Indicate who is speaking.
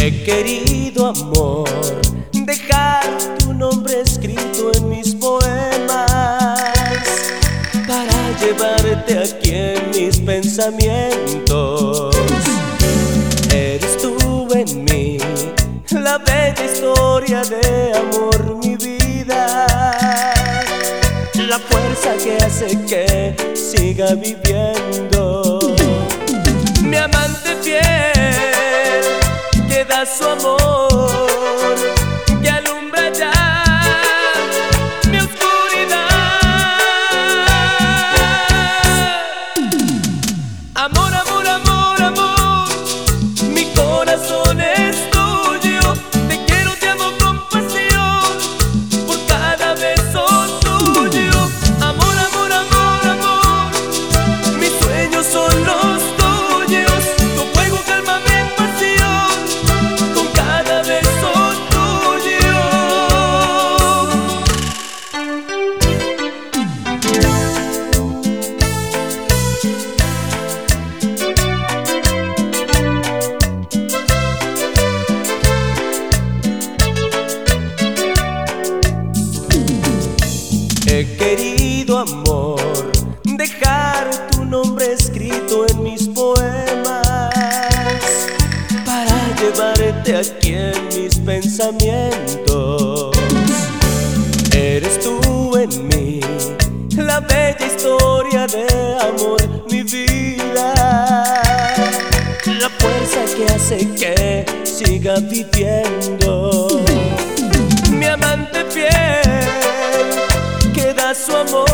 Speaker 1: He querido, amor, dejar tu nombre escrito en mis poemas para llevarte aquí en mis pensamientos. Eres tú en mí, la bella historia de amor, mi vida, la fuerza que hace que siga viviendo. Mi amante fiel que da su amor, que alumbra ya mi oscuridad. Amor, amor, amor, amor, mi corazón es tuyo. Te quiero, te amo con pasión, por cada beso tuyo. Amor, amor, amor, amor, mis sueños son los tuyos. Tu fuego calma mi pasión con cada beso tuyo. He querido, amor, dejar tu nombre escrito en mis poemas para llevarte aquí en mis pensamientos. Eres tú en mí, la bella historia de amor, mi vida, la fuerza que hace que siga viviendo. Mi amante fiel que da su amor,